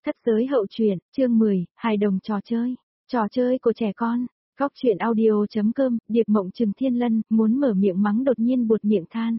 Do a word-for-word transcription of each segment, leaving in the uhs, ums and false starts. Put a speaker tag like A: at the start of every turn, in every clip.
A: Thất giới hậu truyện, chương mười, hài đồng trò chơi. Trò chơi của trẻ con. Góc truyện audio.com, Điệp Mộng Trừng Thiên Lân, muốn mở miệng mắng đột nhiên buột miệng than.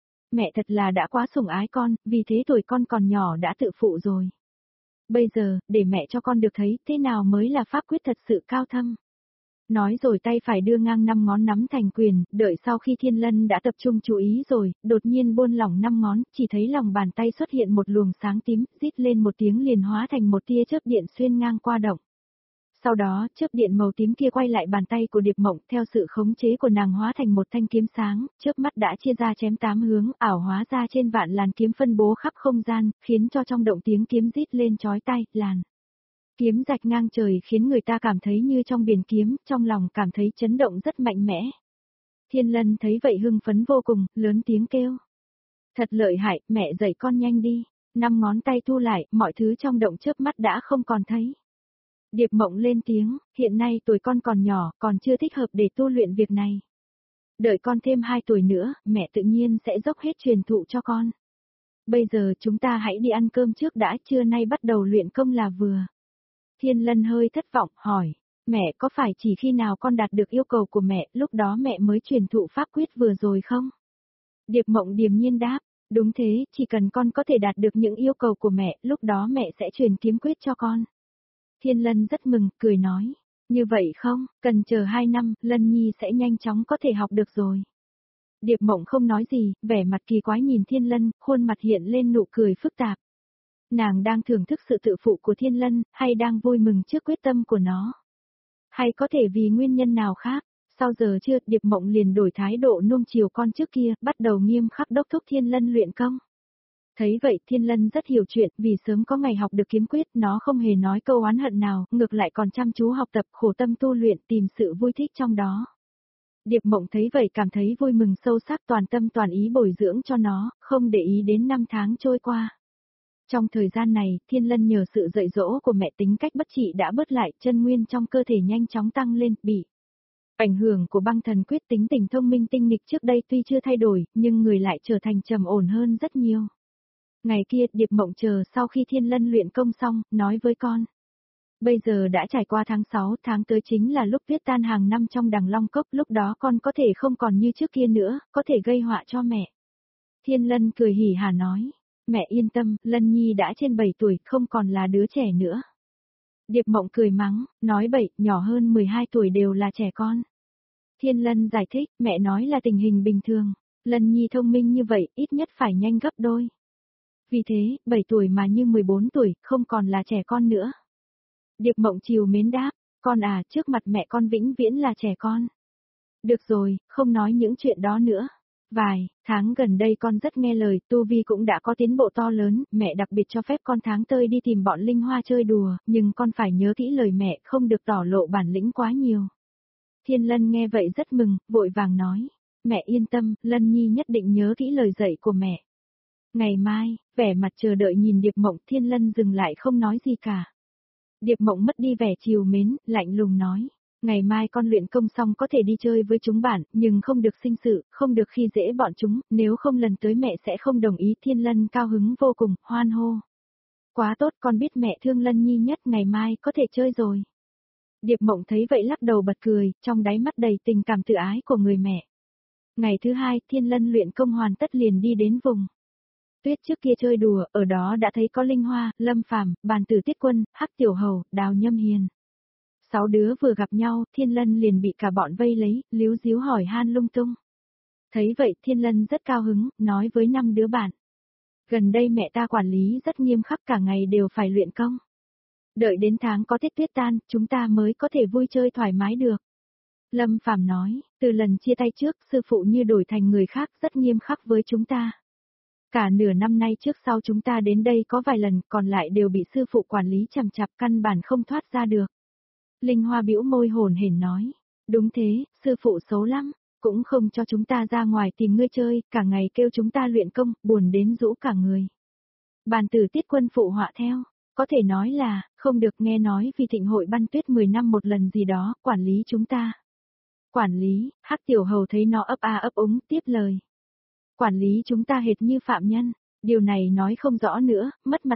A: Mẹ thật là đã quá sủng ái con, vì thế tuổi con còn nhỏ đã tự phụ rồi. Bây giờ, để mẹ cho con được thấy thế nào mới là pháp quyết thật sự cao thâm. Nói rồi tay phải đưa ngang năm ngón nắm thành quyền, đợi sau khi Thiên Lân đã tập trung chú ý rồi, đột nhiên buông lỏng năm ngón, chỉ thấy lòng bàn tay xuất hiện một luồng sáng tím, rít lên một tiếng liền hóa thành một tia chớp điện xuyên ngang qua động. Sau đó, chớp điện màu tím kia quay lại bàn tay của Điệp Mộng, theo sự khống chế của nàng hóa thành một thanh kiếm sáng, chớp mắt đã chia ra chém tám hướng, ảo hóa ra trên vạn làn kiếm phân bố khắp không gian, khiến cho trong động tiếng kiếm rít lên chói tai, làn kiếm rạch ngang trời khiến người ta cảm thấy như trong biển kiếm, trong lòng cảm thấy chấn động rất mạnh mẽ. Thiên Lân thấy vậy hưng phấn vô cùng, lớn tiếng kêu. Thật lợi hại, mẹ dạy con nhanh đi. Năm ngón tay thu lại, mọi thứ trong động chớp mắt đã không còn thấy. Điệp Mộng lên tiếng, hiện nay tuổi con còn nhỏ, còn chưa thích hợp để tu luyện việc này. Đợi con thêm hai tuổi nữa, mẹ tự nhiên sẽ dốc hết truyền thụ cho con. Bây giờ chúng ta hãy đi ăn cơm trước đã, trưa nay bắt đầu luyện công là vừa. Thiên Lân hơi thất vọng, hỏi, mẹ có phải chỉ khi nào con đạt được yêu cầu của mẹ, lúc đó mẹ mới truyền thụ pháp quyết vừa rồi không? Điệp Mộng điềm nhiên đáp, đúng thế, chỉ cần con có thể đạt được những yêu cầu của mẹ, lúc đó mẹ sẽ truyền kiếm quyết cho con. Thiên Lân rất mừng, cười nói, như vậy không, cần chờ hai năm, Lân Nhi sẽ nhanh chóng có thể học được rồi. Điệp Mộng không nói gì, vẻ mặt kỳ quái nhìn Thiên Lân, khuôn mặt hiện lên nụ cười phức tạp. Nàng đang thưởng thức sự tự phụ của Thiên Lân, hay đang vui mừng trước quyết tâm của nó? Hay có thể vì nguyên nhân nào khác? Sau giờ chưa, Điệp Mộng liền đổi thái độ nuông chiều con trước kia, bắt đầu nghiêm khắc đốc thúc Thiên Lân luyện công. Thấy vậy Thiên Lân rất hiểu chuyện, vì sớm có ngày học được kiếm quyết, nó không hề nói câu oán hận nào, ngược lại còn chăm chú học tập, khổ tâm tu luyện, tìm sự vui thích trong đó. Điệp Mộng thấy vậy cảm thấy vui mừng sâu sắc, toàn tâm toàn ý bồi dưỡng cho nó, không để ý đến năm tháng trôi qua. Trong thời gian này, Thiên Lân nhờ sự dạy dỗ của mẹ tính cách bất trị đã bớt lại, chân nguyên trong cơ thể nhanh chóng tăng lên, bị ảnh hưởng của băng thần quyết tính tình thông minh tinh nghịch trước đây tuy chưa thay đổi, nhưng người lại trở thành trầm ổn hơn rất nhiều. Ngày kia, Điệp Mộng chờ sau khi Thiên Lân luyện công xong, nói với con. Bây giờ đã trải qua tháng sáu, tháng tới chính là lúc tuyết tan hàng năm trong Đằng Long Cốc, lúc đó con có thể không còn như trước kia nữa, có thể gây họa cho mẹ. Thiên Lân cười hỉ hả nói. Mẹ yên tâm, Lân Nhi đã trên bảy tuổi, không còn là đứa trẻ nữa. Điệp Mộng cười mắng, nói bậy, nhỏ hơn mười hai tuổi đều là trẻ con. Thiên Lân giải thích, mẹ nói là tình hình bình thường, Lân Nhi thông minh như vậy, ít nhất phải nhanh gấp đôi. Vì thế, bảy tuổi mà như mười bốn tuổi, không còn là trẻ con nữa. Điệp Mộng chiều mến đáp, con à, trước mặt mẹ con vĩnh viễn là trẻ con. Được rồi, không nói những chuyện đó nữa. Vài tháng gần đây con rất nghe lời, tu vi cũng đã có tiến bộ to lớn, mẹ đặc biệt cho phép con tháng tơi đi tìm bọn Linh Hoa chơi đùa, nhưng con phải nhớ kỹ lời mẹ, không được tỏ lộ bản lĩnh quá nhiều. Thiên Lân nghe vậy rất mừng, vội vàng nói, mẹ yên tâm, Lân Nhi nhất định nhớ kỹ lời dạy của mẹ. Ngày mai, vẻ mặt chờ đợi nhìn Điệp Mộng, Thiên Lân dừng lại không nói gì cả. Điệp Mộng mất đi vẻ trìu mến, lạnh lùng nói. Ngày mai con luyện công xong có thể đi chơi với chúng bạn, nhưng không được sinh sự, không được khi dễ bọn chúng, nếu không lần tới mẹ sẽ không đồng ý. Thiên Lân cao hứng vô cùng, hoan hô. Quá tốt, con biết mẹ thương Lân Nhi nhất, ngày mai có thể chơi rồi. Điệp Mộng thấy vậy lắc đầu bật cười, trong đáy mắt đầy tình cảm tự ái của người mẹ. Ngày thứ hai, Thiên Lân luyện công hoàn tất liền đi đến vùng tuyết trước kia chơi đùa, ở đó đã thấy có Linh Hoa, Lâm Phàm, Bàn Tử Tiết Quân, Hắc Tiểu Hầu, Đào Nhâm Hiền. Sáu đứa vừa gặp nhau, Thiên Lân liền bị cả bọn vây lấy, líu díu hỏi han lung tung. Thấy vậy Thiên Lân rất cao hứng, nói với năm đứa bạn. Gần đây mẹ ta quản lý rất nghiêm khắc, cả ngày đều phải luyện công. Đợi đến tháng có tiết tuyết tan, chúng ta mới có thể vui chơi thoải mái được. Lâm Phàm nói, từ lần chia tay trước, sư phụ như đổi thành người khác, rất nghiêm khắc với chúng ta. Cả nửa năm nay trước sau chúng ta đến đây có vài lần, còn lại đều bị sư phụ quản lý chằm chặp, căn bản không thoát ra được. Linh Hoa bĩu môi hồn hển nói, đúng thế, sư phụ xấu lắm, cũng không cho chúng ta ra ngoài tìm ngươi chơi, cả ngày kêu chúng ta luyện công, buồn đến rũ cả người. Bàn Tử Tiết Quân phụ họa theo, có thể nói là, không được nghe nói vì thịnh hội băng tuyết mười năm một lần gì đó, quản lý chúng ta. Quản lý, Hắc Tiểu Hầu thấy nó ấp a ấp úng, tiếp lời. Quản lý chúng ta hệt như phạm nhân, điều này nói không rõ nữa, mất mặt thật.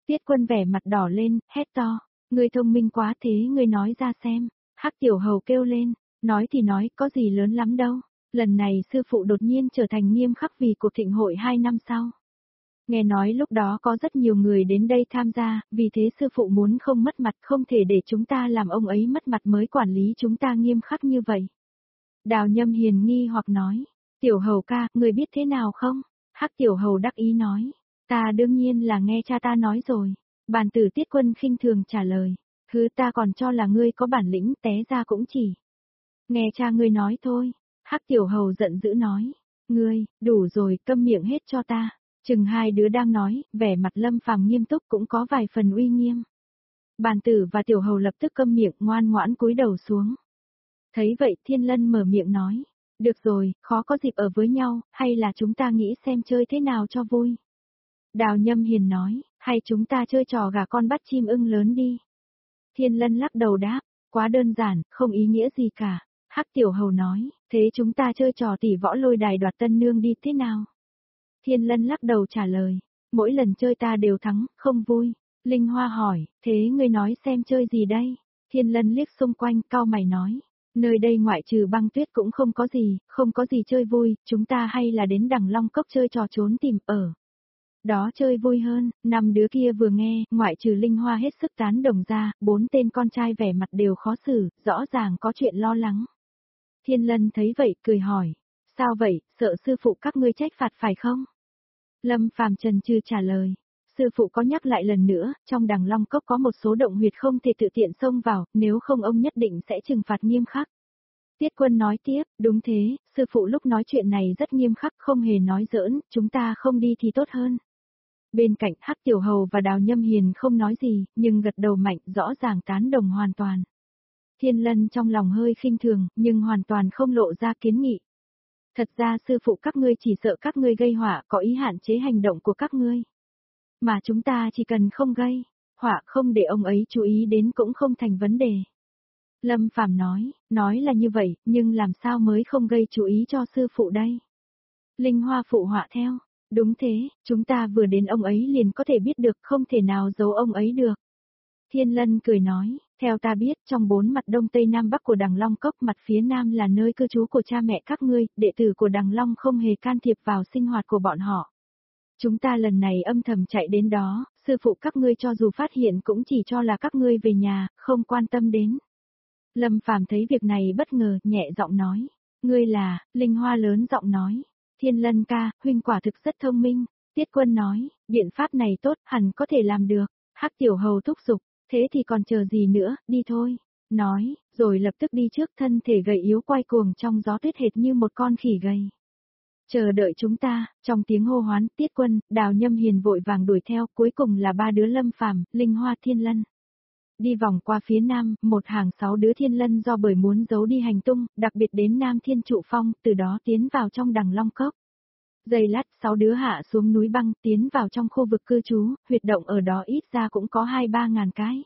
A: Tiết Quân vẻ mặt đỏ lên, hét to, ngươi thông minh quá thế ngươi nói ra xem. Hắc Tiểu Hầu kêu lên, nói thì nói, có gì lớn lắm đâu. Lần này sư phụ đột nhiên trở thành nghiêm khắc vì cuộc thịnh hội hai năm sau. Nghe nói lúc đó có rất nhiều người đến đây tham gia, vì thế sư phụ muốn không mất mặt, không thể để chúng ta làm ông ấy mất mặt mới quản lý chúng ta nghiêm khắc như vậy. Đào Nhâm Hiền nghi hoặc nói, Tiểu Hầu ca, người biết thế nào không? Hắc Tiểu Hầu đắc ý nói, ta đương nhiên là nghe cha ta nói rồi. Bàn tử Tiết Quân khinh thường trả lời, hứ ta còn cho là ngươi có bản lĩnh, té ra cũng chỉ. Nghe cha ngươi nói thôi. Hắc Tiểu Hầu giận dữ nói, ngươi, đủ rồi, câm miệng hết cho ta. Chừng hai đứa đang nói, vẻ mặt Lâm Phàm nghiêm túc cũng có vài phần uy nghiêm. Bàn tử và Tiểu Hầu lập tức câm miệng ngoan ngoãn cúi đầu xuống. Thấy vậy Thiên Lân mở miệng nói, được rồi, khó có dịp ở với nhau, hay là chúng ta nghĩ xem chơi thế nào cho vui. Đào Nhâm Hiền nói, hay chúng ta chơi trò gà con bắt chim ưng lớn đi. Thiên Lân lắc đầu đáp, quá đơn giản, không ý nghĩa gì cả. Hắc Tiểu Hầu nói, thế chúng ta chơi trò tỷ võ lôi đài đoạt tân nương đi thế nào? Thiên Lân lắc đầu trả lời, mỗi lần chơi ta đều thắng, không vui. Linh Hoa hỏi, thế ngươi nói xem chơi gì đây? Thiên Lân liếc xung quanh, cau mày nói, nơi đây ngoại trừ băng tuyết cũng không có gì, không có gì chơi vui, chúng ta hay là đến Đằng Long Cốc chơi trò trốn tìm ở. Đó chơi vui hơn, năm đứa kia vừa nghe, ngoại trừ Linh Hoa hết sức tán đồng ra, bốn tên con trai vẻ mặt đều khó xử, rõ ràng có chuyện lo lắng. Thiên Lân thấy vậy cười hỏi, sao vậy, sợ sư phụ các ngươi trách phạt phải không? Lâm Phàm trần trừ trả lời, sư phụ có nhắc lại lần nữa, trong Đằng Long Cốc có một số động huyệt không thể tự tiện xông vào, nếu không ông nhất định sẽ trừng phạt nghiêm khắc. Tiết Quân nói tiếp, đúng thế, sư phụ lúc nói chuyện này rất nghiêm khắc, không hề nói giỡn, chúng ta không đi thì tốt hơn. Bên cạnh Hắc Tiểu Hầu và Đào Nhâm Hiền không nói gì, nhưng gật đầu mạnh, rõ ràng tán đồng hoàn toàn. Thiên Lân trong lòng hơi khinh thường, nhưng hoàn toàn không lộ ra kiến nghị. Thật ra sư phụ các ngươi chỉ sợ các ngươi gây họa, có ý hạn chế hành động của các ngươi. Mà chúng ta chỉ cần không gây họa, không để ông ấy chú ý đến cũng không thành vấn đề. Lâm Phàm nói, nói là như vậy, nhưng làm sao mới không gây chú ý cho sư phụ đây? Linh Hoa phụ họa theo, đúng thế, chúng ta vừa đến ông ấy liền có thể biết được, không thể nào giấu ông ấy được. Thiên Lân cười nói, theo ta biết, trong bốn mặt đông tây nam bắc của Đằng Long Cốc, mặt phía nam là nơi cư trú của cha mẹ các ngươi, đệ tử của Đằng Long không hề can thiệp vào sinh hoạt của bọn họ. Chúng ta lần này âm thầm chạy đến đó, sư phụ các ngươi cho dù phát hiện cũng chỉ cho là các ngươi về nhà, không quan tâm đến. Lâm Phàm thấy việc này bất ngờ, nhẹ giọng nói, ngươi là, Linh Hoa lớn giọng nói, Thiên Lân ca, huynh quả thực rất thông minh. Tiết Quân nói, biện pháp này tốt, hẳn có thể làm được. Hắc Tiểu Hầu thúc giục, thế thì còn chờ gì nữa, đi thôi. Nói, rồi lập tức đi trước, thân thể gầy yếu quay cuồng trong gió tuyết hệt như một con khỉ gầy. Chờ đợi chúng ta, trong tiếng hô hoán, Tiết Quân, Đào Nhâm Hiền vội vàng đuổi theo, cuối cùng là ba đứa Lâm Phàm, Linh Hoa, Thiên Lân. Đi vòng qua phía nam, một hàng sáu đứa Thiên Lân do bởi muốn giấu đi hành tung, đặc biệt đến Nam Thiên Trụ Phong, từ đó tiến vào trong Đằng Long Cốc. Giây lát, sáu đứa hạ xuống núi băng, tiến vào trong khu vực cư trú, huyệt động ở đó ít ra cũng có hai ba ngàn cái.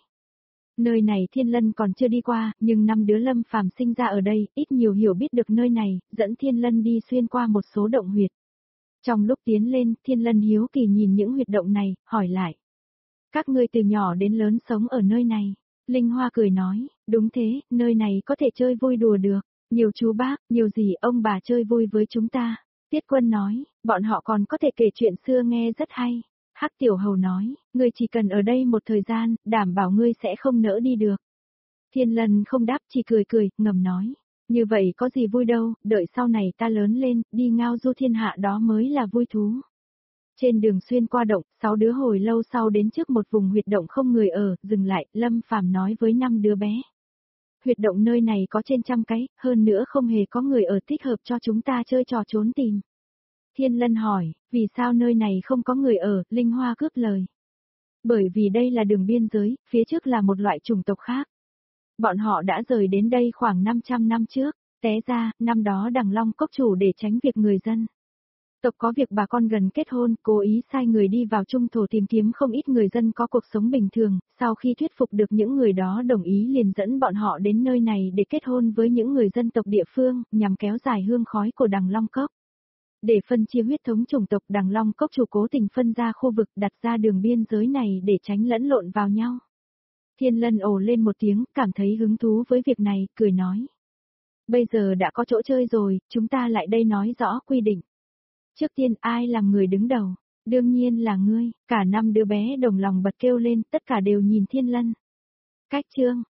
A: Nơi này Thiên Lân còn chưa đi qua, nhưng năm đứa Lâm Phàm sinh ra ở đây, ít nhiều hiểu biết được nơi này, dẫn Thiên Lân đi xuyên qua một số động huyệt. Trong lúc tiến lên, Thiên Lân hiếu kỳ nhìn những huyệt động này, hỏi lại. Các ngươi từ nhỏ đến lớn sống ở nơi này. Linh Hoa cười nói, đúng thế, nơi này có thể chơi vui đùa được. Nhiều chú bác, nhiều gì ông bà chơi vui với chúng ta. Tiết Quân nói, bọn họ còn có thể kể chuyện xưa nghe rất hay. Hắc Tiểu Hầu nói, ngươi chỉ cần ở đây một thời gian, đảm bảo ngươi sẽ không nỡ đi được. Thiên Lân không đáp, chỉ cười cười, ngầm nói. Như vậy có gì vui đâu, đợi sau này ta lớn lên, đi ngao du thiên hạ đó mới là vui thú. Trên đường xuyên qua động, sáu đứa hồi lâu sau đến trước một vùng huyệt động không người ở, dừng lại, Lâm Phàm nói với năm đứa bé. Huyệt động nơi này có trên trăm cái, hơn nữa không hề có người ở, thích hợp cho chúng ta chơi trò trốn tìm. Thiên Lân hỏi, vì sao nơi này không có người ở, Linh Hoa cướp lời. Bởi vì đây là đường biên giới, phía trước là một loại chủng tộc khác. Bọn họ đã rời đến đây khoảng năm trăm năm trước, té ra, năm đó Đằng Long Cốc chủ để tránh việc người dân tộc có việc bà con gần kết hôn, cố ý sai người đi vào trung thổ tìm kiếm không ít người dân có cuộc sống bình thường, sau khi thuyết phục được những người đó đồng ý liền dẫn bọn họ đến nơi này để kết hôn với những người dân tộc địa phương, nhằm kéo dài hương khói của Đằng Long Cốc. Để phân chia huyết thống chủng tộc, Đằng Long Cốc chủ cố tình phân ra khu vực, đặt ra đường biên giới này để tránh lẫn lộn vào nhau. Thiên Lân ồ lên một tiếng, cảm thấy hứng thú với việc này, cười nói. Bây giờ đã có chỗ chơi rồi, chúng ta lại đây nói rõ quy định. Trước tiên ai làm người đứng đầu? Đương nhiên là ngươi, cả năm đứa bé đồng lòng bật kêu lên, tất cả đều nhìn Thiên Lân. Cách chương,